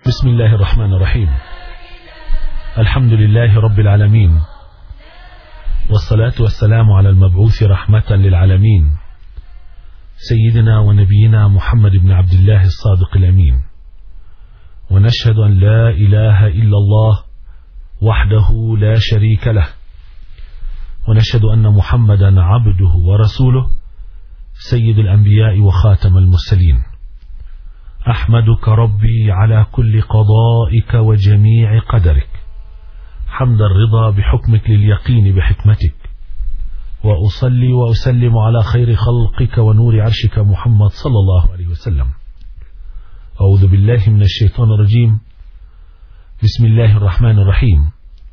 بسم الله الرحمن الرحيم. الحمد لله رب العالمين، والصلاة والسلام على المبعوث رحمة للعالمين سيدنا ونبينا محمد بن عبد الله الصادق الأمين. ونشهد أن لا إله إلا الله وحده لا شريك له، ونشهد أن محمدا عبده ورسوله سيد الأنبياء وخاتم المرسلين. أحمدك ربي على كل قضائك وجميع قدرك، حمد الرضا بحكمك لليقين بحكمتك، وأصلي وأسلم على خير خلقك ونور عرشك محمد صلى الله عليه وسلم. أعوذ بالله من الشيطان الرجيم. بسم الله الرحمن الرحيم.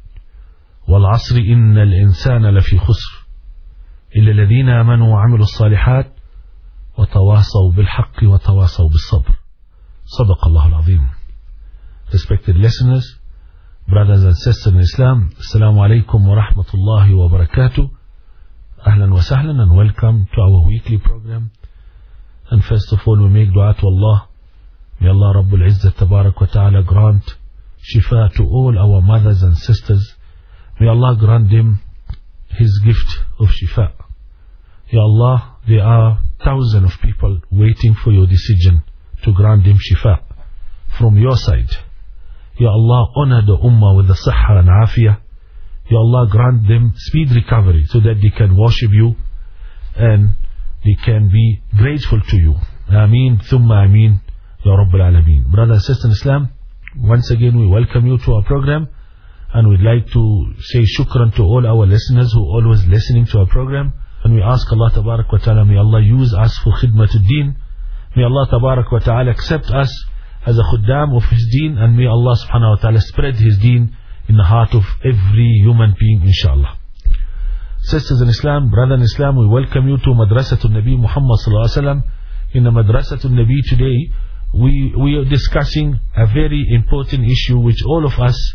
والعصر إن الإنسان لفي خسر إلا الذين آمنوا وعملوا الصالحات وتواصوا بالحق وتواصوا بالصبر. صدق الله العظيم. Respected listeners, brothers and sisters in Islam, Assalamu alaikum wa rahmatullahi wa barakatuh. Ahlan wa sahlan and welcome to our weekly program. And first of all, we make dua to Allah. May Allah Rabbul Izzat Tabarak wa Ta'ala grant shifa to all our mothers and sisters. May Allah grant them His gift of shifa. Ya Allah, there are thousands of people waiting for your decision to grant them shifa from your side. Ya Allah, honor the ummah with the sahha and afiyah. Ya Allah, grant them speed recovery so that they can worship you and they can be grateful to you. Ameen, thumma ameen, Ya Rabbal Alameen. Brothers and sisters in Islam, once again we welcome you to our program, and we'd like to say shukran to all our listeners who are always listening to our program. And we ask Allah Tabarak wa Ta'ala, may Allah use us for khidmatul deen. May Allah Tabarak wa Ta'ala accept us as a khuddam of His deen, and may Allah Subhanahu wa Ta'ala spread His deen in the heart of every human being, inshallah. Sisters in Islam, brother in Islam, we welcome you to Madrasatul Nabi Muhammad Sallallahu Alaihi Wasallam. In the Madrasatul Nabi today, we are discussing a very important issue which all of us,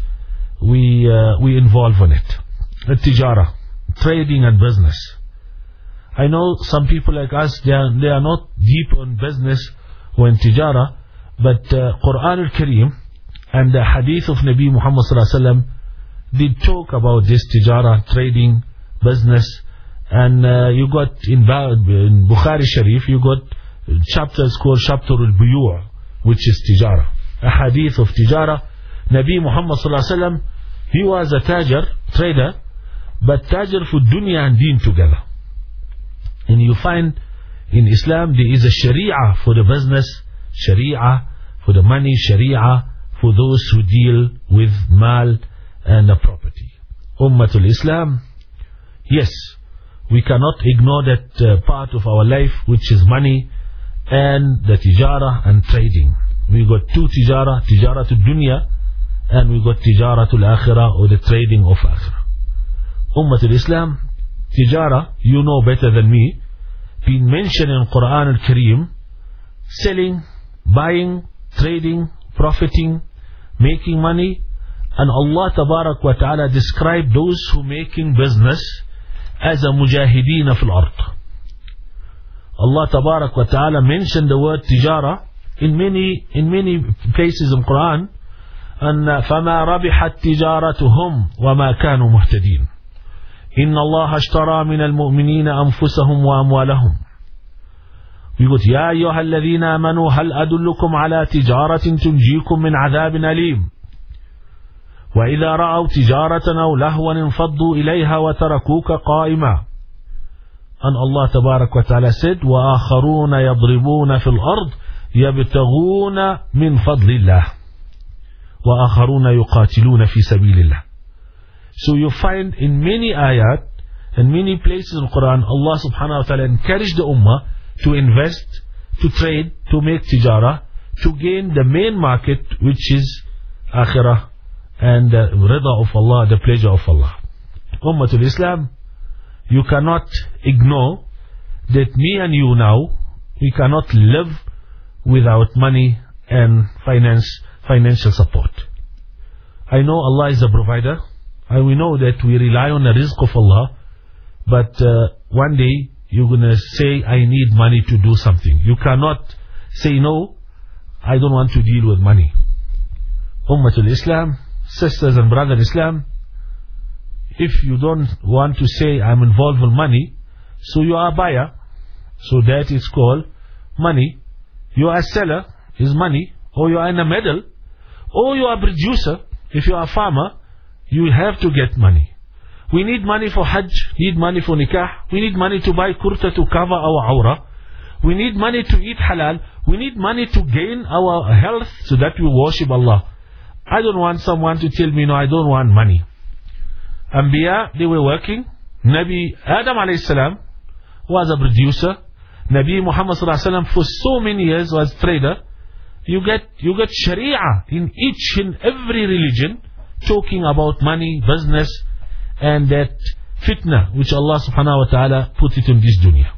we involve in it. Tijara, trading and business. I know some people like us, they are not deep on business or in tijara, but Quran al-Kareem and the hadith of Nabi Muhammad sallallahu alaihi wasallam did talk about this tijara, trading, business. And you got in Bukhari Sharif, you got chapters called Chapter al-Buyu', which is tijara, a hadith of tijara. Nabi Muhammad sallallahu alaihi wasallam, he was a trader, but tajir for dunya and deen together. And you find in Islam there is a sharia for the business, sharia for the money, sharia for those who deal with mal and the property. Ummatul Islam, yes, we cannot ignore that part of our life which is money and the tijara and trading. We got two tijara, tijaratul dunya, and we got tijaratul akhirah, or the trading of akhirah. Ummatul Islam, tijara, you know better than me, been mentioned in Quran al-Kareem, selling, buying, trading, profiting, making money. And Allah Tabarak wa Ta'ala described those who making business as a mujahideen fil ard. Allah Tabarak wa Ta'ala mentioned the word tijara in many places in Quran. And فَمَا رَبِحَتْ تِجَارَتُهُمْ وَمَا كَانُوا مُهْتَدِينَ إِنَّ اللَّهَ اشْتَرَى مِنَ الْمُؤْمِنِينَ أَنفُسَهُمْ وَأَمْوَالَهُمْ. We got يَا أَيُّهَا الَّذِينَ آمَنُوا هَلْ أَدُلُّكُمْ عَلَى تِجَارَةٍ تُنْجِيكُمْ مِنْ عَذَابٍ أَلِيمٍ وَإِذَا رَأَوْا تِجَارَةً أَوْ لَهْوًا انفَضُّوا إِلَيْهَا وَتَرَكُوكَ قَائِمًا. And Allah Tabarak wa Ta'ala said, وَآخَرُونَ يَضْرِبُونَ فِي الْأَرْضِ يَبْتَغُونَ مِنْ فَضْلِ اللَّهِ وَآخَرُونَ يُقَاتِلُونَ فِي سَبِيلِ اللَّهِ. So you find in many ayat and many places in Quran, Allah subhanahu wa ta'ala encouraged the ummah to invest, to trade, to make tijara, to gain the main market, which is akhirah and the rida of Allah, the pleasure of Allah. Ummatul Islam, you cannot ignore that me and you now, we cannot live without money and financial support. I know Allah is a provider, and we know that we rely on the rizq of Allah, but one day you're going to say, I need money to do something. You cannot say, no, I don't want to deal with money. Ummatul Islam, sisters and brothers in Islam, if you don't want to say I'm involved with money, so you are a buyer, so that is called money. You are a seller, is money, or you are in the middle, or you are a producer. If you are a farmer, you have to get money. We need money for Hajj, need money for Nikah, we need money to buy kurta to cover our awrah, we need money to eat halal, we need money to gain our health so that we worship Allah. I don't want someone to tell me, no, I don't want money. Anbiya, they were working. Nabi Adam alayhi salam was a producer. Nabi Muhammad sallallahu alayhi wasallam for so many years was trader. You get Sharia in each and every religion talking about money, business, and that fitna which Allah subhanahu wa ta'ala put it in this dunya.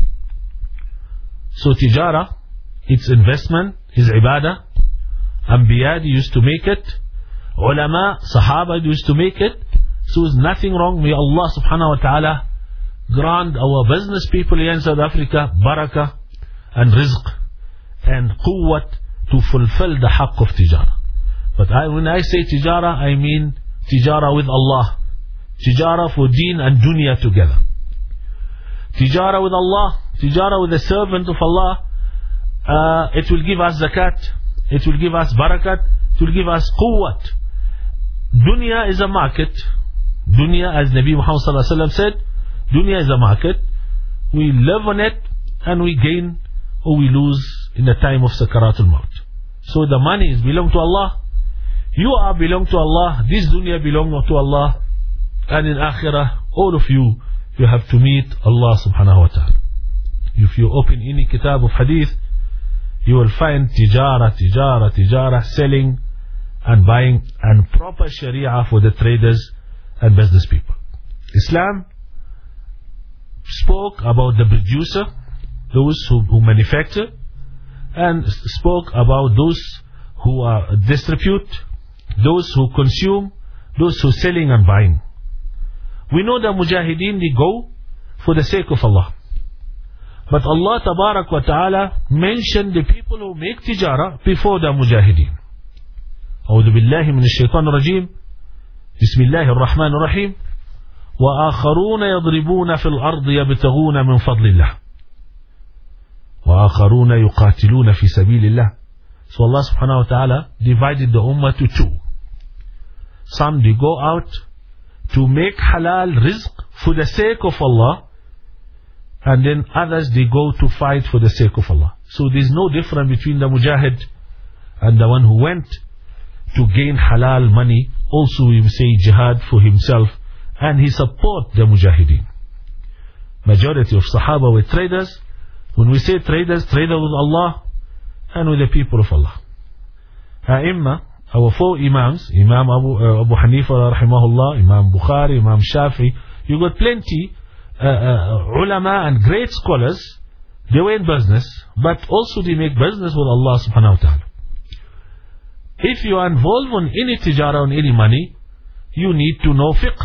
So tijara, its investment, is ibadah. Anbiya used to make it. Ulama, Sahaba used to make it. So there's nothing wrong. May Allah subhanahu wa ta'ala grant our business people here in South Africa barakah and rizq and quwwat to fulfill the haqq of tijara. But when I say tijara, I mean tijara with Allah. Tijara for deen and dunya together. Tijara with Allah, tijara with the servant of Allah, it will give us zakat, it will give us barakat, it will give us quwwat. Dunya is a market. Dunya, as Nabi Muhammad sallallahu alaihi wasallam said, dunya is a market. We live on it and we gain or we lose in the time of sakaratul maut. So the money is belong to Allah. You are belong to Allah. This dunya belong to Allah. And in akhirah, all of you have to meet Allah subhanahu wa ta'ala. If you open any kitab of hadith, you will find tijara, selling and buying, and proper sharia for the traders and business people. Islam spoke about the producer, those who manufacture, and spoke about those who distribute, those who consume, those who selling and buying. We know the mujahideen, they go for the sake of Allah. But Allah tabarak wa ta'ala mentioned the people who make tijara before the mujahideen. أعوذ بالله من الشيطان الرجيم. بسم الله الرحمن الرحيم. وآخرون يضربون في الأرض يبتغون من فضل الله وآخرون يقاتلون في سبيل الله. So Allah subhanahu wa ta'ala divided the ummah to two. Some they go out to make halal rizq for the sake of Allah, and then others they go to fight for the sake of Allah. So there's no difference between the mujahid and the one who went to gain halal money. Also we say jihad for himself, and he support the mujahideen. Majority of Sahaba were traders. When we say traders, trader with Allah and with the people of Allah. A'imma, our four imams, Imam Abu Hanifa rahimahullah, Imam Bukhari, Imam Shafi, you got plenty ulama and great scholars. They were in business, but also they make business with Allah subhanahu wa ta'ala. If you are involved in any tijara, on any money, you need to know fiqh,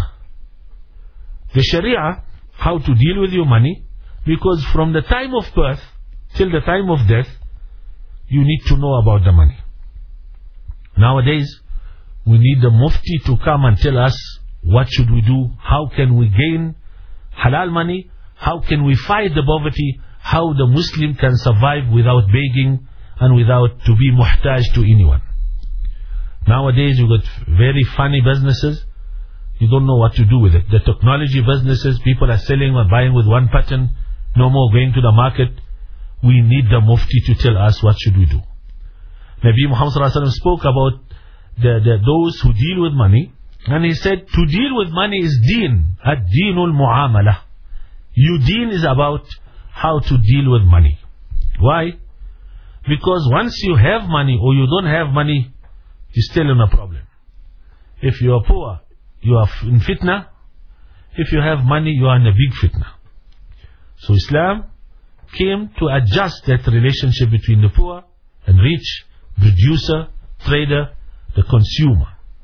the sharia, how to deal with your money, because from the time of birth till the time of death, you need to know about the money. Nowadays, we need the mufti to come and tell us what should we do, how can we gain halal money, how can we fight the poverty, how the Muslim can survive without begging and without to be muhtaj to anyone. Nowadays, you got very funny businesses. You don't know what to do with it. The technology businesses, people are selling or buying with one pattern, no more going to the market. We need the mufti to tell us what should we do. Nabi Muhammad sallallahu alaihi wasallam spoke about those who deal with money, and he said to deal with money is deen, ad-deenul mu'amala. Your deen is about how to deal with money. Why? Because once you have money or you don't have money, you're still in a problem. If you are poor, you are in fitna. If you have money, you are in a big fitna. So Islam came to adjust that relationship between the poor and rich, producer, trader, the consumer.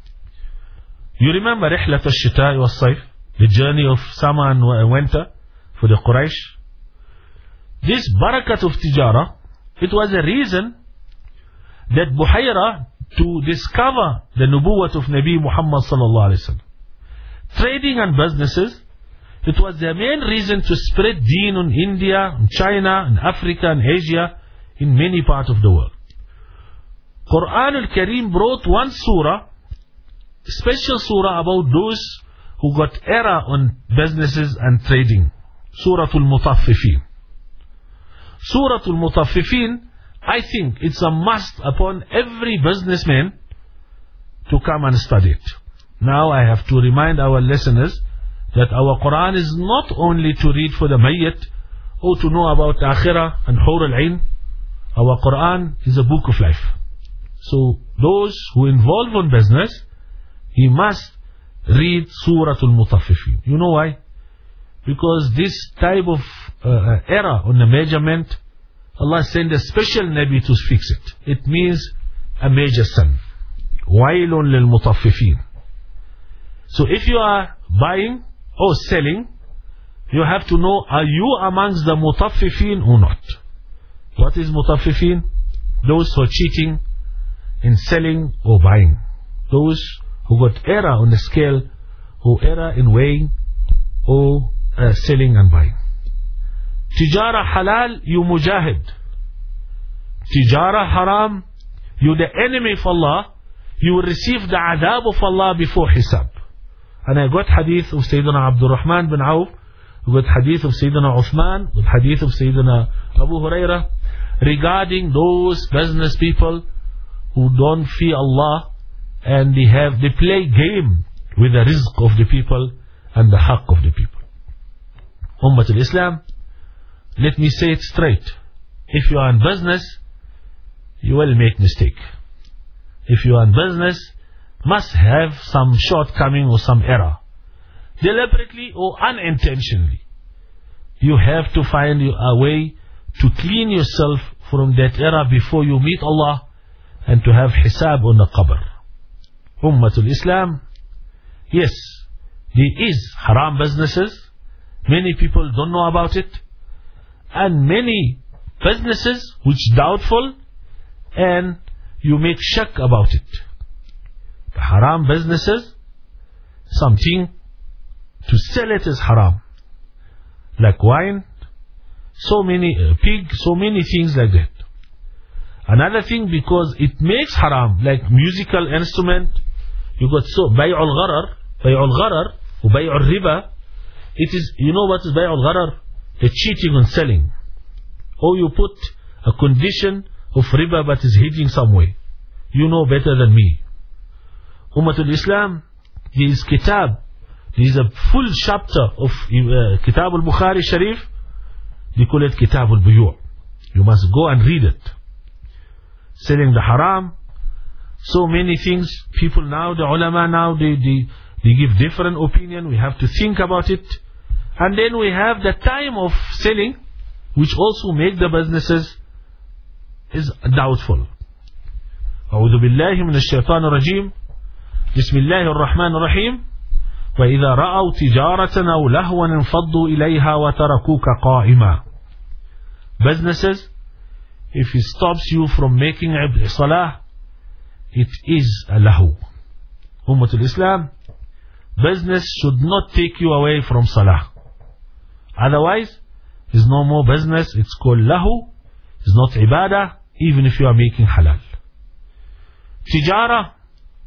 You remember Rihlat al-Shita wal-Sayf, the journey of summer and winter for the Quraysh? This barakat of tijara, it was a reason that Buhayra to discover the nubuwwat of Nabi Muhammad sallallahu alaihi wasallam. Trading and businesses, it was their main reason to spread deen in India, in China, in Africa, in Asia, in many parts of the world. Quran al-Kareem brought one surah, special surah about those who got error on businesses and trading. Surah al-Mutaffifin. Surah al-Mutaffifin, I think it's a must upon every businessman to come and study it. Now I have to remind our listeners that our Quran is not only to read for the mayyat or to know about Akhirah and Hur al-Ain. Our Quran is a book of life. So those who involve in business, he must read Surah al-Mutaffifin. You know why? Because this type of error on the measurement, Allah sent a special Nabi to fix it. It means a major sin. Wailun lil mutaffifin. So if you are buying or selling, you have to know, are you amongst the mutaffifin or not? What is mutaffifin? Those who are cheating in selling or buying. Those who got error on the scale, who error in weighing or selling and buying. Tijara halal, you mujahid. Tijara haram, you the enemy of Allah, you will receive the adhab of Allah before hisab. And I got hadith of Sayyidina Abdul Rahman bin Auf, I got hadith of Sayyidina Uthman, got hadith of Sayyidina Abu Hurairah, regarding those business people who don't fear Allah and they play game with the rizq of the people and the haqq of the people. Ummah al-Islam, let me say it straight. If you are in business, you will make mistake. If you are in business, must have some shortcoming or some error. Deliberately or unintentionally. You have to find a way to clean yourself from that error before you meet Allah and to have hisab on the qabr. Ummatul Islam, yes, there is haram businesses. Many people don't know about it. And many businesses which doubtful and you make shak about it. The haram businesses, something to sell it is haram. Like wine, so many pig, so many things like that. Another thing, because it makes haram, like musical instrument, you got so bay'ul gharar, or bay'ul riba. It is, you know what is bay'ul gharar? The cheating on selling. Or you put a condition of riba but is hiding some way. You know better than me. Ummatul Islam, there is kitab. There is a full chapter of Kitab al-Bukhari Sharif. They call it Kitab al-Buyu'. You must go and read it. Selling the haram. So many things. People now, the ulama now, they give different opinion. We have to think about it. And then we have the time of selling, which also make the businesses is doubtful. أعوذ بالله من الشيطان الرجيم. بسم الله الرحمن الرحيم. وإذا رأوا تجارة أو لهوا انفضوا إليها وتركوك قائما. Businesses, if it stops you from making salah, it is a lahu. Ummatul Islam, business should not take you away from salah. Otherwise, it's no more business, it's called lahu, it's not ibadah, even if you are making halal. Tijara,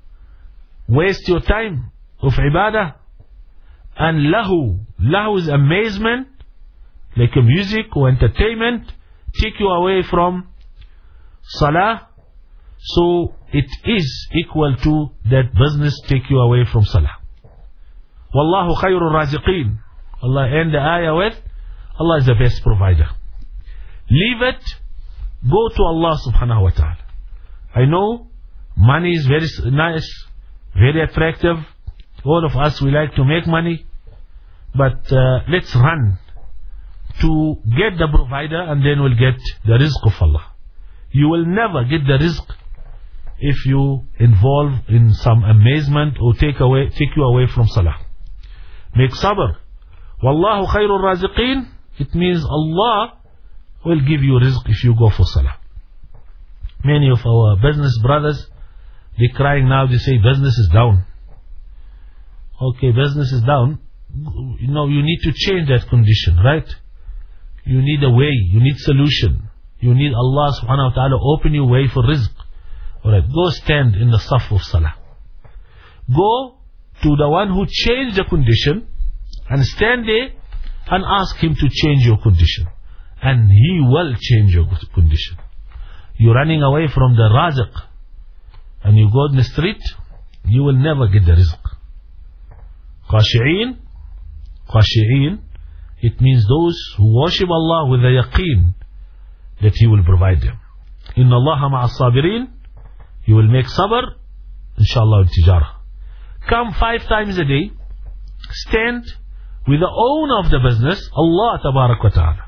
waste your time of ibadah. And lahu is amazement, like a music or entertainment, take you away from salah. So it is equal to that business take you away from salah. Wallahu khayrul raziqeen. Allah end the ayah with, Allah is the best provider. Leave it, go to Allah subhanahu wa ta'ala. I know money is very nice, very attractive. All of us, we like to make money. But let's run to get the provider, and then we'll get the rizq of Allah. You will never get the rizq if you involve in some amazement or take you away from salah. Make sabr. Wallahu khayrul raziqeen. It means Allah will give you rizq if you go for salah. Many of our business brothers, They're crying now, they say business is down. Okay, business is down. You need to change that condition, right? You need a way, you need solution. You need Allah subhanahu wa ta'ala open your way for rizq. Alright, go stand in the saf of salah. Go to the one who changed the condition and stand there and ask him to change your condition. And he will change your condition. You're running away from the raziq and you go in the street, you will never get the rizq. Khashi'een, it means those who worship Allah with a yaqeen that He will provide them. Inna Allaha ma'a sabirin. He will make sabr, inshallah, tijara. Come 5 times a day, stand with the owner of the business, Allah tabarak wa ta'ala.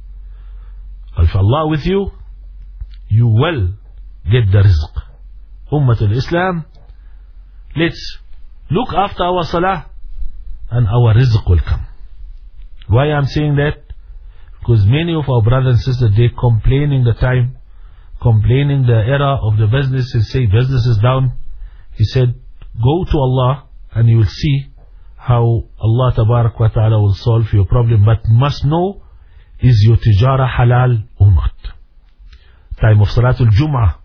If Allah with you, you will get the rizq. Ummatul Islam, let's look after our salah and our rizq will come. Why I'm saying that? Because many of our brothers and sisters, they're complaining the time, complaining the era of the business, and say business is down. He said, go to Allah and you will see how Allah tabarak wa ta'ala will solve your problem. But must know, is your tijara halal or not? Time of Salatul Jum'ah.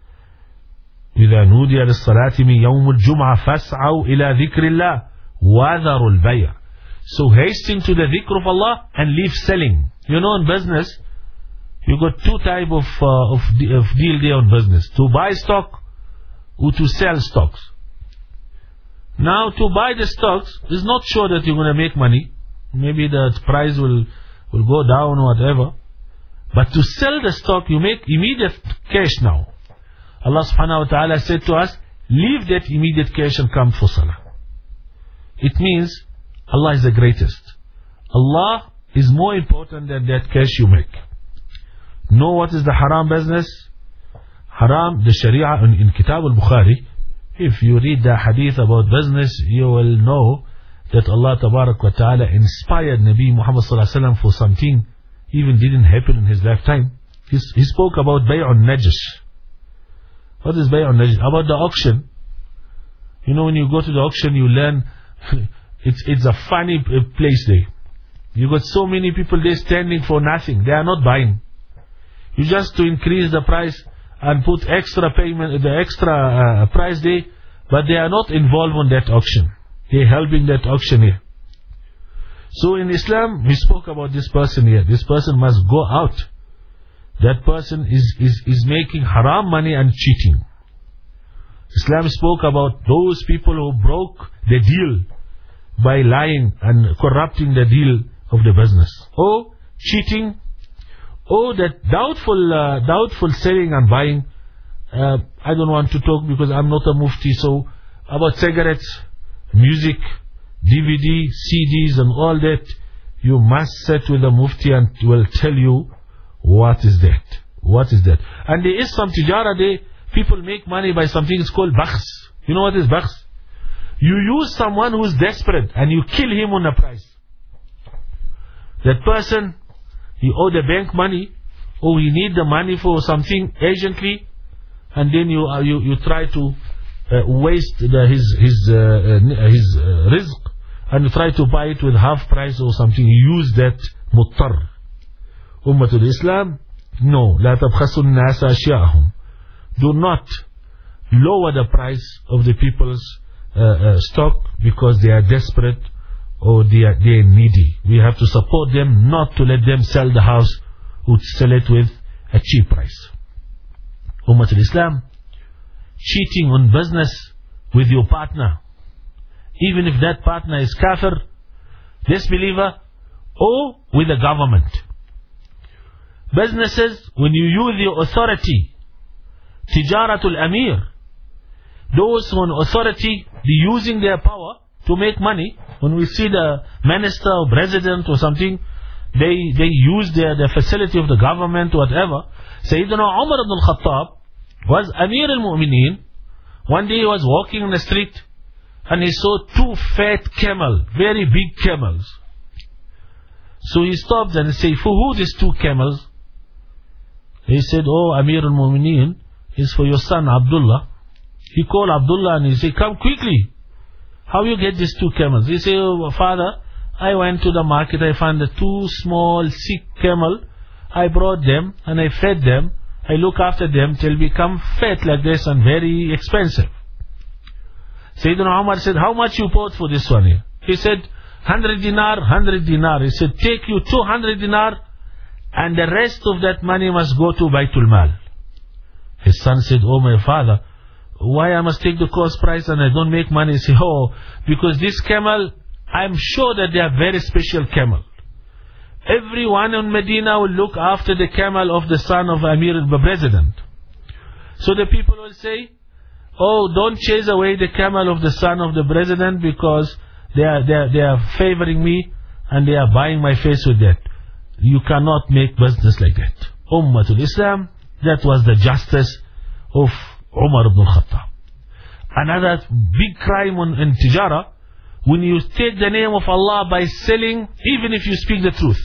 إذا نودي للصلاة من يوم الجمعة فاسعوا إلى ذكر الله وذروا البيع. So hasten to the dhikr of Allah and leave selling. In business, you got 2 types of deal there on business. To buy stock or to sell stocks. Now to buy the stocks is not sure that you're going to make money. Maybe the price will go down or whatever. But to sell the stock, you make immediate cash now. Allah subhanahu wa ta'ala said to us, leave that immediate cash and come for salah. It means Allah is the greatest. Allah is more important than that cash you make. Know what is the haram business? Haram, the Sharia in Kitab al-Bukhari. If you read the hadith about business, you will know that Allah tabarak wa ta'ala inspired Nabi Muhammad sallallahu alaihi wasallam for something even didn't happen in his lifetime. He spoke about bay'un najish. What is bay'un najish? About the auction. When you go to the auction, you learn it's a funny place there. You got so many people there standing for nothing. They are not buying. You just to increase the price and put extra payment, the extra price there, but they are not involved in that auction. They are helping that auctioneer. So in Islam, we spoke about this person here. This person must go out. That person is making haram money and cheating. Islam spoke about those people who broke the deal by lying and corrupting the deal of the business, or cheating, or that doubtful selling and buying. I don't want to talk because I'm not a mufti. So about cigarettes, music, DVD, CDs and all that, you must sit with the mufti and will tell you what is that. What is that? And there is some tijara there. People make money by something it's called bakhs. You know what is bakhs? You use someone who is desperate and you kill him on a price. That person, he owe the bank money, or he need the money for something urgently, and then you try to waste his rizq, and you try to buy it with half price or something. You use that muttar. Ummatul Islam, no, لا تبخسوا الناس أشياءهم. Do not lower the price of the people's stock because they are desperate or they are needy. We have to support them, not to let them sell the house or sell it with a cheap price. Ummatul Islam, cheating on business with your partner, even if that partner is kafir, disbeliever, or with the government. Businesses, when you use your authority, tijaratul amir, those who on authority, they're using their power to make money. When we see the minister or president or something, they use the facility of the government, whatever. Sayyidina Umar ibn al-Khattab was Amir al-Mu'mineen. One day he was walking in the street and he saw 2 fat camels, very big camels. So he stopped and he said, for who these 2 camels? He said, oh, Amir al-Mu'mineen, is for your son Abdullah. He called Abdullah and he said, come quickly. How you get these 2 camels? He said, oh, Father, I went to the market, I found the 2 small sick camel. I brought them and I fed them. I look after them till become fat like this and very expensive. Sayyidina Umar said, how much you bought for this one here? He said, 100 dinar, 100 dinar. He said, take you 200 dinar and the rest of that money must go to Baytul Mal. His son said, oh my father, why I must take the cost price and I don't make money? He said, oh, because this camel, I'm sure that they are very special camel. Everyone in Medina will look after the camel of the son of Amir the President. So the people will say, oh, don't chase away the camel of the son of the President because they are favoring me and they are buying my face with that. You cannot make business like that. Ummatul Islam, that was the justice of Umar ibn Khattab. Another big crime in Tijara, when you take the name of Allah by selling, even if you speak the truth.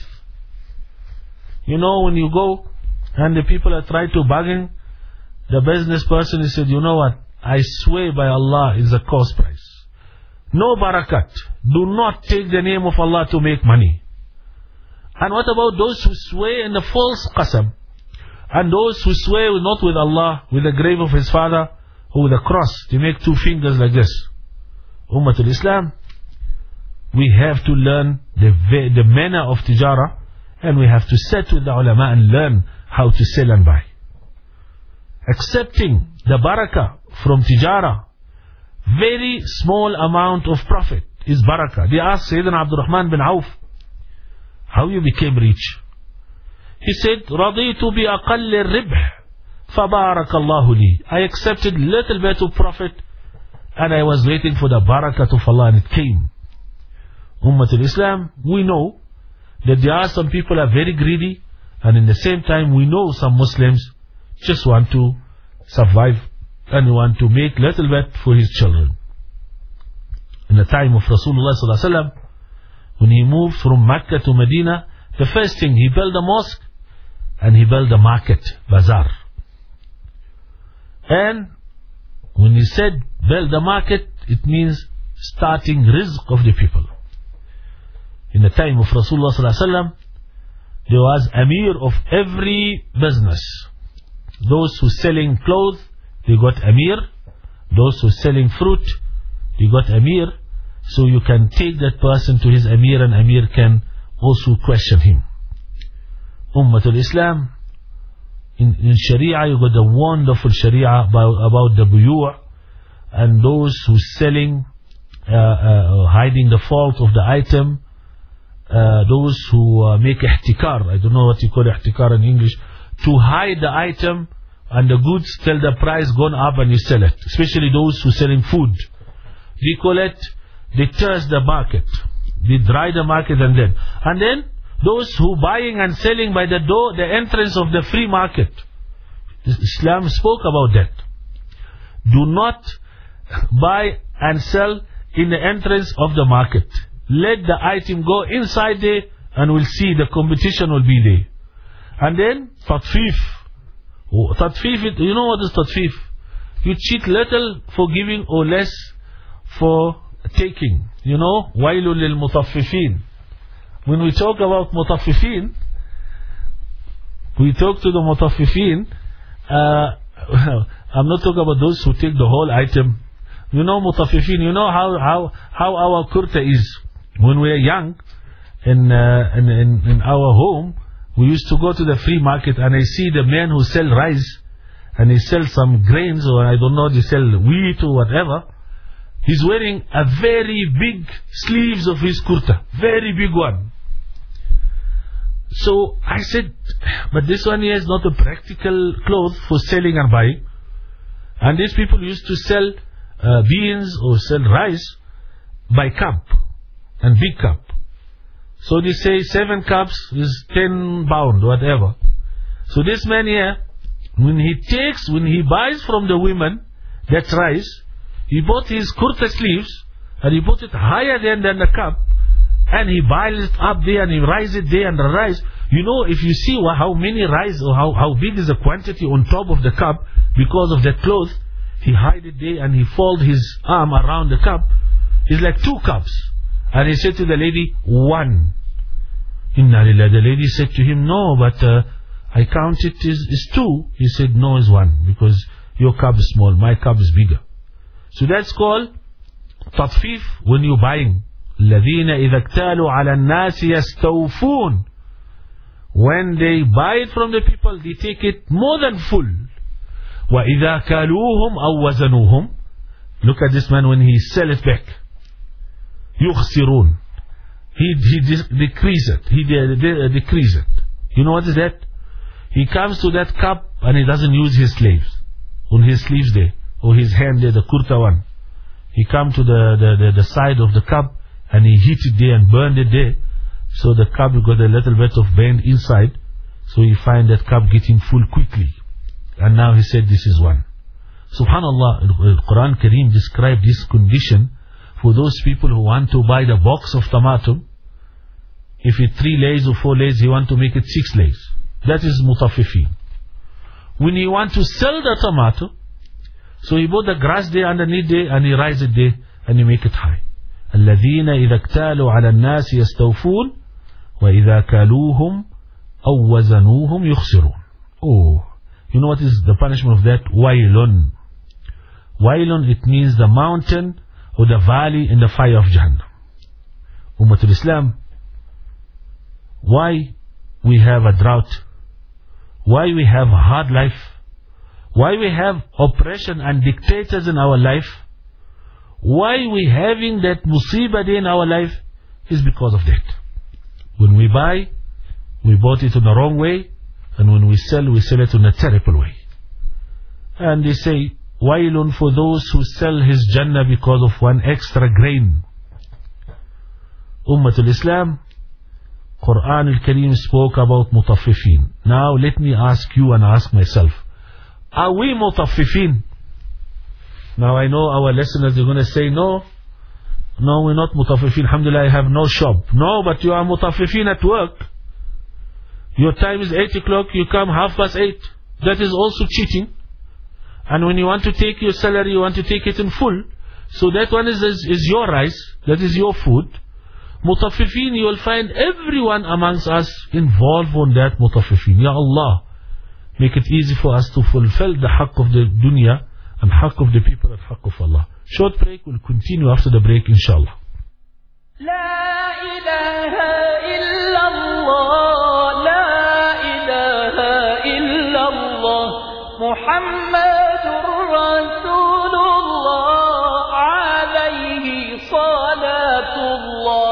You know, when you go and the people are trying to bargain, the business person, he said, you know what, I swear by Allah is the cost price. No barakat. Do not take the name of Allah to make money. And what about those who swear in the false qasam? And those who swear not with Allah, with the grave of his father, or with a cross, they make 2 fingers like this. Ummatul Islam, we have to learn the manner of tijara, and we have to sit with the ulama and learn how to sell and buy. Accepting the barakah from tijara, very small amount of profit is barakah. They asked Sayyidina Abdurrahman bin Auf, how you became rich? He said, رَضِيتُ بِأَقَلِّ الرِّبْحِ فَبَارَكَ اللَّهُ لِي. I accepted little bit of profit and I was waiting for the barakat of Allah and it came. Ummatul Islam, we know that there are some people are very greedy, and in the same time we know some Muslims just want to survive and want to make little bit for his children. In the time of Rasulullah sallallahu alaihi wasallam, when he moved from Mecca to Medina, the first thing, he built a mosque and he built a market, bazaar. And when he said build the market, it means starting rizq of the people. In the time of Rasulullah sallallahu alaihi wasallam, there was Amir of every business. Those who selling clothes, they got Amir. Those who selling fruit, they got Amir. So you can take that person to his Amir and Amir can also question him. Ummatul Islam, in Sharia you got the wonderful Sharia about the buyu' and those who selling, hiding the fault of the item, those who make ihtikar, I don't know what you call ihtikar in English, to hide the item and the goods till the price gone up and you sell it. Especially those who selling food. They call it, they thirst the market. They dry the market and then those who buying and selling by the door, the entrance of the free market. Islam spoke about that. Do not buy and sell in the entrance of the market. Let the item go inside there and we'll see the competition will be there. And then tatfif. Tatfif, you know what is tatfif? You cheat little for giving or less for taking. You know, wailul lil mutaffifin. When we talk about mutaffifin, we talk to the mutaffifin. I'm not talking about those who take the whole item. You know, mutaffifin. You know how our kurta is. When we are young, in our home, we used to go to the free market and I see the man who sell rice and he sells some grains or I don't know, they sell wheat or whatever. He's wearing a very big sleeves of his kurta, very big one. So I said, but this one here is not a practical cloth for selling and buying. And these people used to sell beans or sell rice by cup and big cup. So they say 7 cups is 10 pound, whatever. So this man here, when he buys from the women that rice, he bought his kurta sleeves and he put it higher than the cup and he boils it up there and he rises it there and the rice. You know, if you see how many rice or how big is the quantity on top of the cup because of that cloth, he hide it there and he fold his arm around the cup. It's like 2 cups. And he said to the lady, 1. Inna lillahi. The lady said to him, no, but I count it is 2. He said, no, it's 1, because your cup is small, my cup is bigger. So that's called tatfif when you're buying. الَّذِينَ إِذَا اكْتَالُوا عَلَى النَّاسِ يَسْتَوْفُونَ. When they buy it from the people, they take it more than full. وَإِذَا كَالُوهُمْ أَوْ وَزَنُوهُمْ. Look at this man when he sell it back. يُخْسِرُونَ. He decrease it. He decrease it. You know what is that? He comes to that cup and he doesn't use his sleeves. On his sleeves there, or his hand there, the kurta one. He come to the side of the cup and he heat it there and burned it there. So the cup got a little bit of burn inside. So he find that cup getting full quickly. And now he said this is 1. Subhanallah, the Quran Kareem described this condition for those people who want to buy the box of tomato. If it's 3 layers or 4 layers, he want to make it 6 layers. That is mutaffifin. When he want to sell the tomato, so he bought the grass there underneath there and he rise it there and he make it high. الَّذِينَ إِذَا اكْتَالُوا عَلَى النَّاسِ يَسْتَوْفُونَ وَإِذَا كَالُوهُمْ أَوْ وَزَنُوهُمْ يُخْسِرُونَ. Oh, you know what is the punishment of that? Wailun. Wailun, it means the mountain or the valley in the fire of Jahannam. Ummatul Islam, why we have a drought? Why we have a hard life? Why we have oppression and dictators in our life? Why we having that musibah in our life? Is because of that. When we buy, we bought it in the wrong way, and when we sell it in a terrible way. And they say, wailun for those who sell his Jannah because of 1 extra grain. Ummatul Islam, Quran al-Kareem spoke about mutaffifin. Now let me ask you and ask myself, are we mutaffifin? Now I know our listeners are going to say, no, we're not mutaffifin. Alhamdulillah, I have no shop. No, but you are mutaffifin at work. Your time is 8 o'clock, you come 8:30. That is also cheating. And when you want to take your salary, you want to take it in full. So that one is your rice, that is your food. Mutaffifin, you will find everyone amongst us involved on that mutaffifin. Ya Allah, make it easy for us to fulfill the haqq of the dunya and haqq of the people and haqq of Allah. Short break, will continue after the break, inshallah. La ilaha illallah, la ilaha illallah, Muhammadur Rasulullah, alayhi salatullah.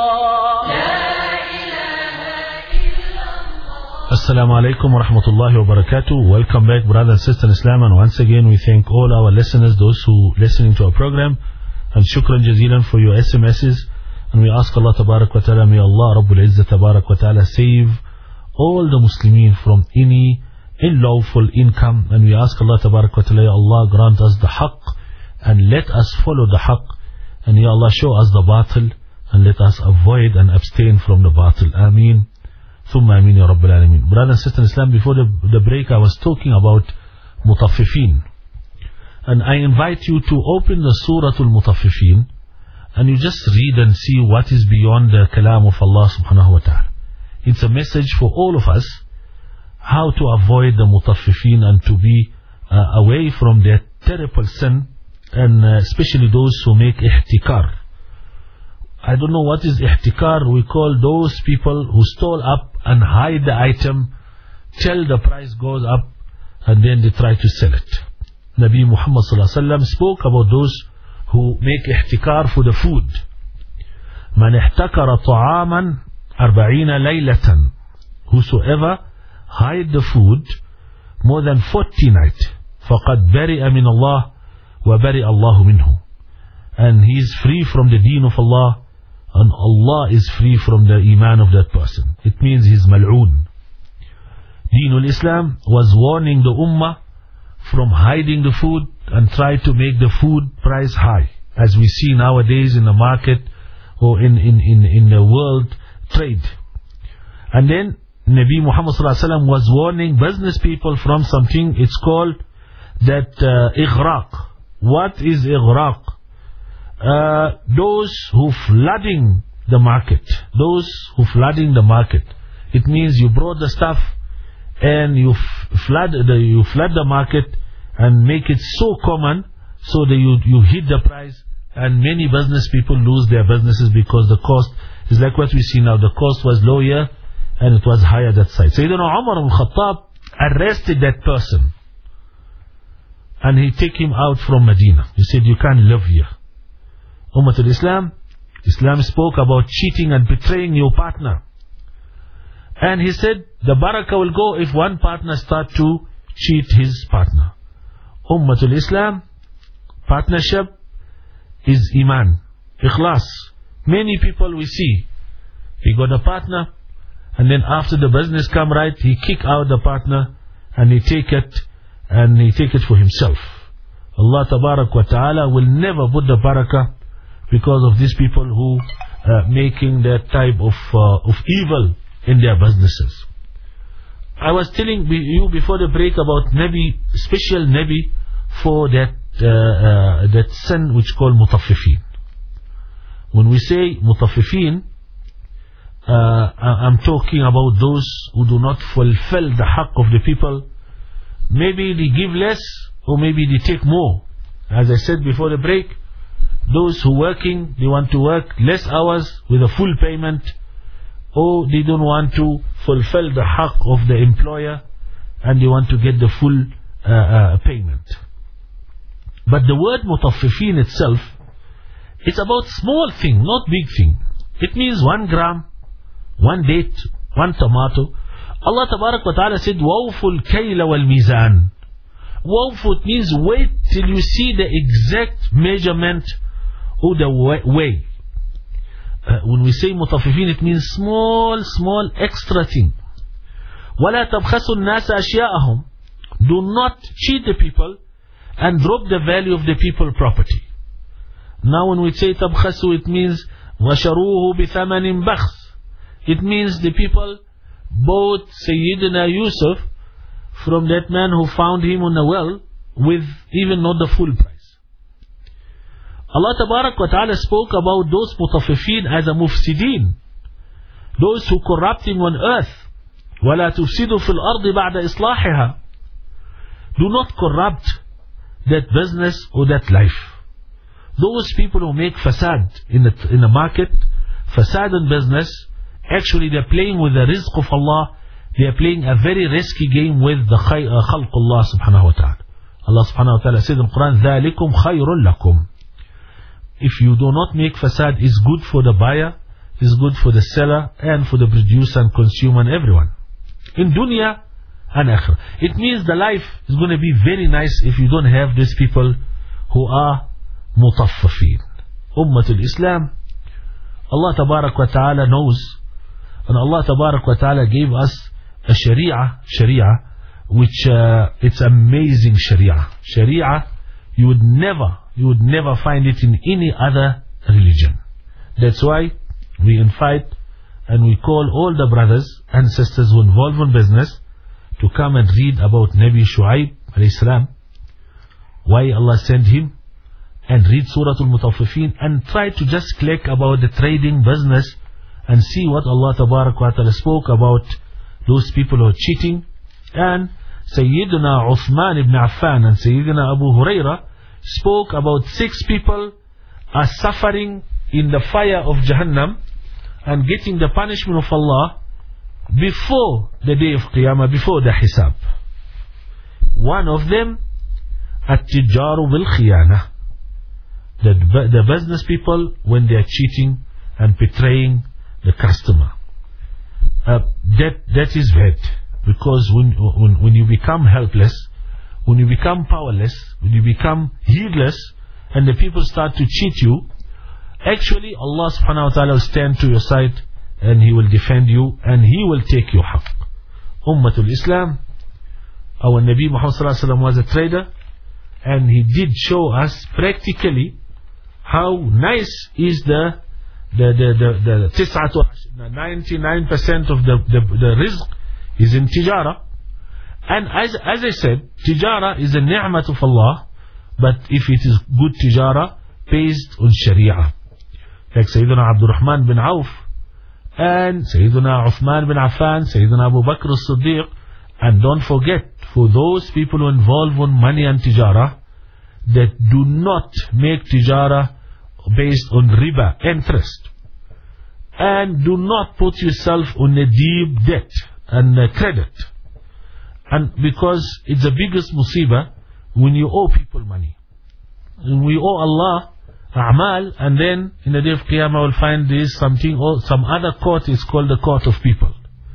Assalamu alaikum wa rahmatullahi wa barakatuh. Welcome back, brothers and sisters in Islam, and once again we thank all our listeners, those who listening to our program, and shukran jazilan for your SMSs, and we ask Allah tabarak wa ta'ala, may Allah Rabbul Izzah tabarak wa ta'ala save all the Muslimin from any unlawful income, and we ask Allah tabarak wa ta'ala, ya Allah grant us the haqq and let us follow the haqq, and ya Allah show us the batil and let us avoid and abstain from the batil. Ameen. Thumma ameen ya Rabbil Alameen. Brothers and sisters in Islam, before the break I was talking about mutaffifin, and I invite you to open the Surah Al-Mutaffifin and you just read and see what is beyond the kalam of Allah subhanahu wa ta'ala. It's a message for all of us how to avoid the mutaffifin and to be away from that terrible sin, and especially those who make ihtikar. I don't know what is ihtikar. We call those people who stole up and hide the item till the price goes up and then they try to sell it. Nabi Muhammad sallallahu alaihi wasallam spoke about those who make ihtikar for the food. Man ihtakara ta'aman 40 laylatan. Whosoever hide the food more than 40 nights, faqad bari'a min Allah wa bari'a Allahu minhu. And he is free from the deen of Allah, and Allah is free from the iman of that person. It means he is mal'oon. Deenul Islam was warning the ummah from hiding the food and try to make the food price high, as we see nowadays in the market or in the world trade. And then Nabi Muhammad sallallahu alaihi wasallam was warning business people from something. It's called that ighraq. What is ighraq? Those who flooding the market. Those who flooding the market. It means you brought the stuff and you flood the market and make it so common so that you hit the price, and many business people lose their businesses because the cost is like what we see now. The cost was low here and it was higher that side. Sayyidina Umar al-Khattab arrested that person and he took him out from Medina. He said, you can't live here. Ummatul Islam spoke about cheating and betraying your partner. And he said, the barakah will go if one partner start to cheat his partner. Ummatul Islam, partnership is iman, ikhlas. Many people we see, he got a partner, and then after the business come right, he kick out the partner, and he take it for himself. Allah Tabarak wa Ta'ala will never put the barakah because of these people who making that type of evil in their businesses. I was telling you before the break about Nabi, special Nabi for that sin which called mutaffifin. When we say mutaffifin, I'm talking about those who do not fulfill the haqq of the people. Maybe they give less or maybe they take more. As I said before the break, those who working, they want to work less hours with a full payment, or they don't want to fulfill the haqq of the employer and they want to get the full payment. But the word mutaffifin itself, it's about small thing, not big thing. It means 1 gram, 1 date, 1 tomato. Allah Tabarak wa Ta'ala said, wawful kayla wal mizan. Wawfu means wait till you see the exact measurement or the way. When we say mutaffifin, it means small extra thing. وَلَا تَبْخَسُوا النَّاسَ أَشْيَاءَهُمْ. Do not cheat the people and drop the value of the people property. Now when we say tabkhasu, it means وَشَرُوهُ بِثَمَنٍ بَخْسٍ. It means the people bought Sayyidina Yusuf from that man who found him on the well with even not the full price. Allah Tabarak wa Ta'ala spoke about those mutaffifin as a mufsidin, those who corrupting on earth. وَلَا تُفْسِدُوا فِي الْأَرْضِ بَعْدَ إِصْلَاحِهَا. Do not corrupt that business or that life. Those people who make fasad in the market, fasad in business, actually they're playing with the rizq of Allah. They are playing a very risky game with the khalq Allah subhanahu wa ta'ala. Allah subhanahu wa ta'ala said in the Quran, ذَلِكُمْ خَيْرٌ لَكُمْ. If you do not make fasad, it's good for the buyer, it's good for the seller, and for the producer and consumer and everyone. In dunya and akhirah. It means the life is going to be very nice if you don't have these people who are mutaffifin. Ummatul Islam, Allah Tabarak wa Ta'ala knows, and Allah Tabarak wa Ta'ala gave us a sharia which it's amazing sharia. You would never find it in any other religion. That's why we invite and we call all the brothers and sisters who involved in business to come and read about Nabi Shu'aib alayhi salam, why Allah sent him, and read Surah Al-Mutaffifin and try to just click about the trading business and see what Allah Tabarak wa Ta'ala spoke about those people who are cheating. And Sayyidina Uthman ibn Affan and Sayyidina Abu Huraira spoke about 6 people are suffering in the fire of Jahannam and getting the punishment of Allah before the day of Qiyamah, before the Hisab. One of them, At-Tijaru bil-Khiyana. The business people, when they are cheating and betraying the customer. That is bad. Because when you become helpless, when you become powerless, when you become heedless, and the people start to cheat you, actually Allah subhanahu wa ta'ala will stand to your side and He will defend you and He will take your haqq. Ummatul Islam, our Nabi Muhammad sallallahu alaihi wasallam was a trader, and he did show us practically how nice is the 99% of the rizq is in tijara. And as I said, tijara is a ni'mat of Allah but if it is good tijara based on Sharia. Like Sayyidina Abdul Rahman bin Auf and Sayyidina Uthman bin Affan, Sayyidina Abu Bakr as-Siddiq. And don't forget, for those people who involve on money and tijara, that do not make tijara based on riba, interest. And do not put yourself on a deep debt and credit. And because it's the biggest musibah when you owe people money. And we owe Allah a'mal, and then in the day of Qiyamah we'll find this something, or some other court is called the court of people.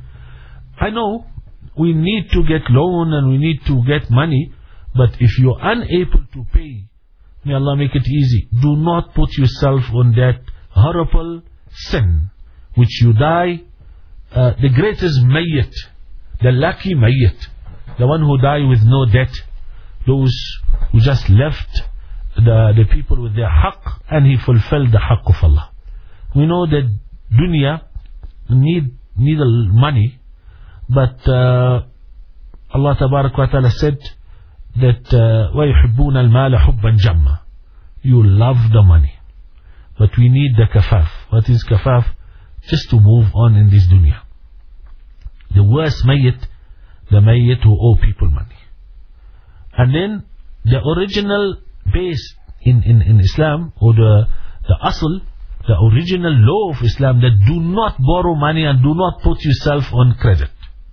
I know we need to get loan and we need to get money, but if you're unable to pay, may Allah make it easy. Do not put yourself on that horrible sin, which you die, the greatest mayyit, the lucky mayyit, the one who died with no debt, those who just left the people with their haqq, and he fulfilled the haqq of Allah. We know that dunya need money, but Allah Tabarak wa Ta'ala said that وَيُحِبُّونَ الْمَالَ حُبًّا جَمًّا. You love the money, but we need the kafaf. What is kafaf? Just to move on in this dunya. The worst mayyit, the mayyit who owe people money. And then the original base in Islam, or the asl, the original law of Islam, that do not borrow money and do not put yourself on credit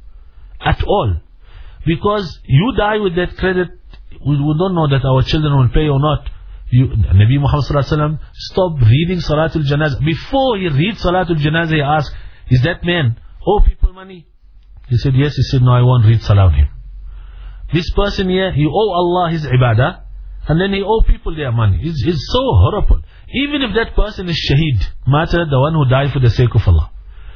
at all, because you die with that credit. We don't know that our children will pay or not. Nabi Muhammad sallallahu alaihi wasallam stopped reading Salatul Janazah. Before he reads Salatul Janazah, he asked, is that man owe people money? He said yes. He said no, I won't read salah on him. This person here, he owe Allah his ibadah, and then he owe people their money. It's so horrible. Even if that person is shaheed, matter the one who died for the sake of Allah.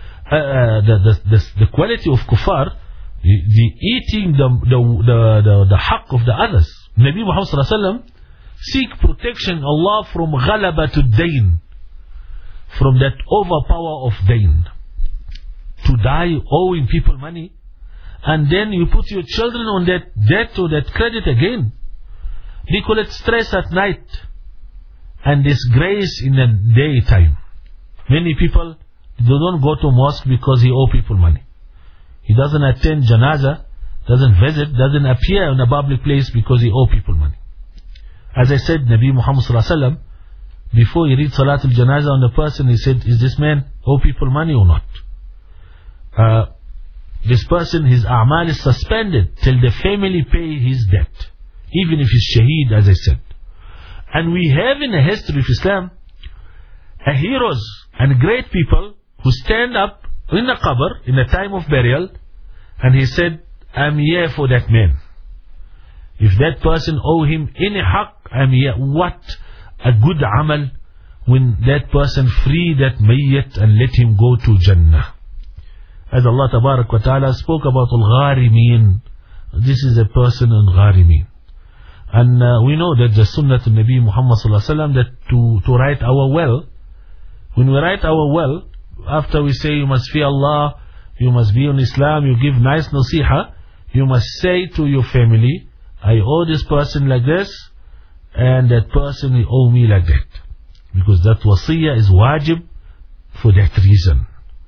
The quality of kuffar, the eating the haqq of the others. Nabi Muhammad sallallahu alaihi wasallam seek protection Allah from ghalabatud dayn, from that overpower of dayn, to die owing people money, and then you put your children on that debt or that credit again. They call it stress at night and disgrace in the daytime. Many people, they don't go to mosque because he owe people money. He doesn't attend janazah, doesn't visit, doesn't appear in a public place because he owe people money. As I said, Nabi Muhammad sallallahu alaihi wasallam, before he reads Salatul Janazah on the person, he said, is this man owe people money or not? This person, his a'mal is suspended till the family pay his debt, even if he's shaheed, as I said. And we have in the history of Islam heroes and great people who stand up in the qabr in the time of burial, and he said, I'm here for that man. If that person owe him any haqq, I'm here. What a good amal when that person free that mayyit and let him go to Jannah. As Allah Tabarak wa Ta'ala spoke about al-gharimeen, this is a person in gharimeen. And we know that the sunnah to Nabi Muhammad sallallahu alaihi wasallam, that to write our will, when we write our will, after we say you must fear Allah, you must be on Islam, you give nice nasiha, you must say to your family, I owe this person like this, and that person he owe me like that. Because that wasiyah is wajib for that reason.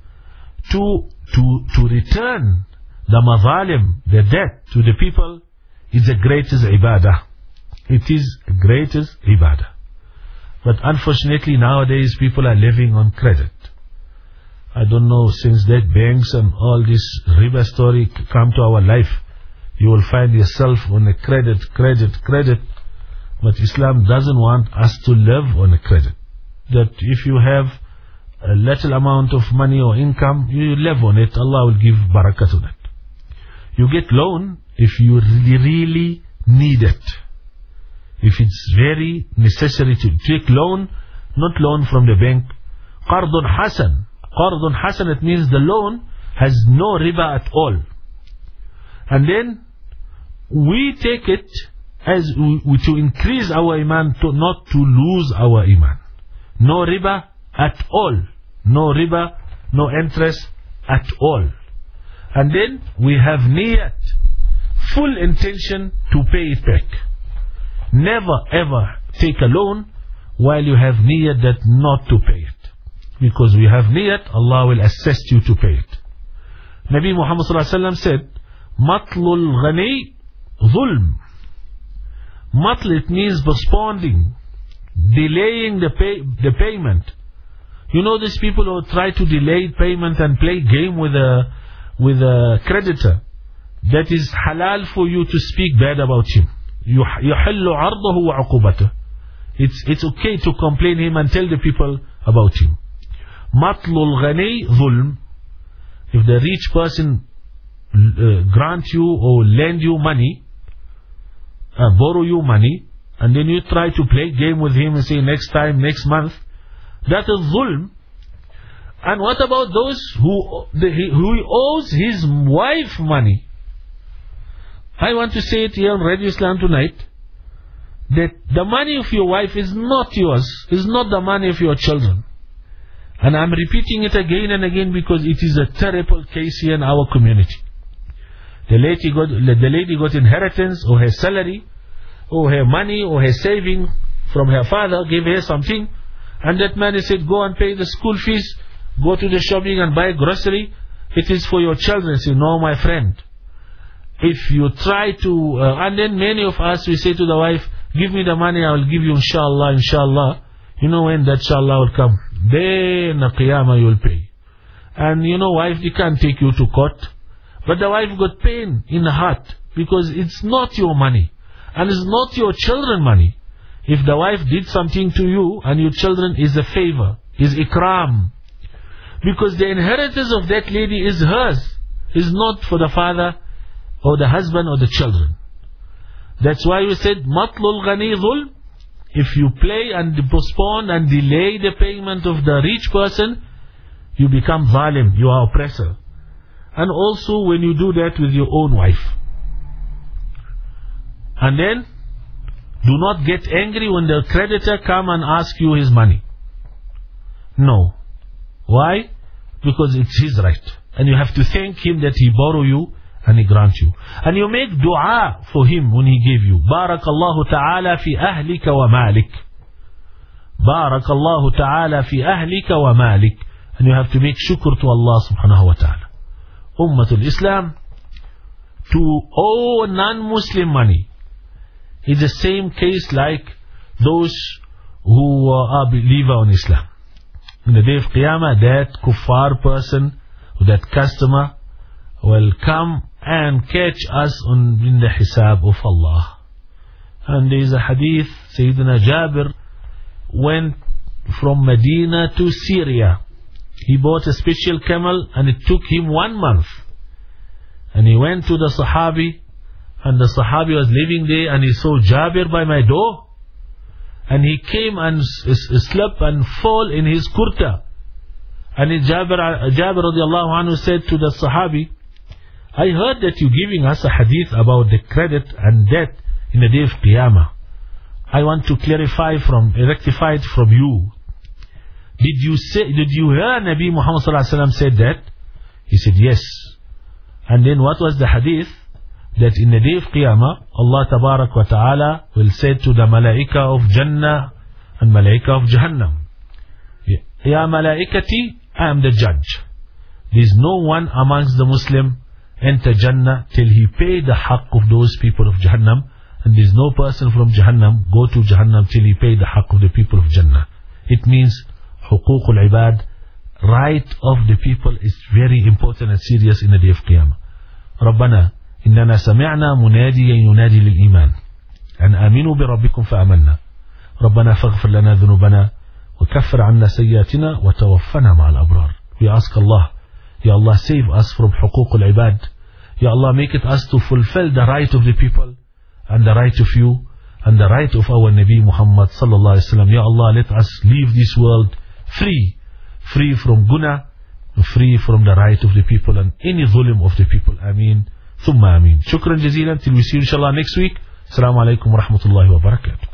To return the mazalim, the debt to the people, is the greatest ibadah. It is the greatest ibadah. But unfortunately nowadays people are living on credit. I don't know, since that banks and all this riba story come to our life, you will find yourself on a credit. But Islam doesn't want us to live on a credit. That if you have a little amount of money or income, you live on it, Allah will give barakah to that. You get loan if you really need it. If it's very necessary to take loan, not loan from the bank. Qardun Hasan. Qardun Hasan, it means the loan has no riba at all. And then we take it as to increase our iman, not to lose our iman. No riba at all. No riba, no interest at all. And then we have niyat, full intention to pay it back. Never ever take a loan while you have niyat that not to pay it. Because we have niyat, Allah will assist you to pay it. Nabi Muhammad ﷺ said, Matlul ghani zulm. Matl, it means postponing, delaying the payment. You know these people who try to delay payment and play game with a creditor. That is halal for you to speak bad about him. يحل عرضه وعقوبته. It's okay to complain him and tell the people about him. Matlul ghani zulm. If the rich person grant you or lend you money, borrow you money, and then you try to play game with him and say next time, next month, that is zulm. And what about those who owes his wife money? I want to say it here on Radio Islam tonight, that the money of your wife is not yours, is not the money of your children. And I'm repeating it again and again because it is a terrible case here in our community. The lady got inheritance or her salary or her money or her saving from her father, gave her something, and that man said, go and pay the school fees, go to the shopping and buy grocery, it is for your children. Say, no, my friend. If you try to, and then many of us, we say to the wife, give me the money, I will give you inshallah, inshallah. You know when that inshallah will come? Then the qiyamah you will pay. And you know, wife, they can't take you to court. But the wife got pain in the heart because it's not your money. And it's not your children money. If the wife did something to you and your children, is a favor, is ikram. Because the inheritance of that lady is hers. Is not for the father or the husband or the children. That's why we said, Matlul ghani dhulm. If you play and postpone and delay the payment of the rich person, you become zalim, you are oppressor. And also when you do that with your own wife. And then, do not get angry when the creditor come and ask you his money. No. Why? Because it's his right. And you have to thank him that he borrow you and he grant you. And you make dua for him when he gave you. Barakallahu ta'ala fi ahlika wa malik. Barakallahu ta'ala fi ahlika wa malik. And you have to make shukr to Allah subhanahu wa ta'ala. Ummatul Islam, to owe non-Muslim money is the same case like those who are believer in Islam. In the day of Qiyamah, that kuffar person, that customer, will come and catch us in the hisab of Allah. And there is a hadith, Sayyidina Jabir went from Medina to Syria. He bought a special camel and it took him 1 month. And he went to the Sahabi, and the Sahabi was living there, and he saw Jabir by my door. And he came and slept and fall in his kurta. And Jabir radiallahu anhu said to the Sahabi, I heard that you're giving us a hadith about the credit and debt in the day of Qiyamah. I want to rectify it from you. Did you hear Nabi Muhammad sallallahu alaihi wasallam said that? He said yes. And then what was the hadith? That in the day of Qiyamah, Allah Tabarak wa Ta'ala will say to the Malaika of Jannah and Malaika of Jahannam, Ya Malaikati, I am the judge. There is no one amongst the Muslim enter Jannah till he pay the haqq of those people of Jahannam, and there is no person from Jahannam go to Jahannam till he pay the haqq of the people of Jannah. It means حقوق العباد, right of the people, is very important and serious in the day of Qiyamah. ربنا إننا سمعنا مناديا ينادي للإيمان أن آمنوا بربكم فآمنا ربنا فاغفر لنا ذنوبنا وكفر عنا سيئاتنا وتوفنا مع الأبرار. We ask Allah, Ya Allah, save us from حقوق العباد. Ya Allah, make it us to fulfill the right of the people and the right of you and the right of our Nabi Muhammad sallallahu alaihi wasallam. Ya Allah, let us leave this world free from guna, free from the right of the people and any zulm of the people. Ameen. Thumma ameen. Shukran jazeelan. Till we see you inshallah next week. Assalamu alaikum wa rahmatullahi wa barakatuh.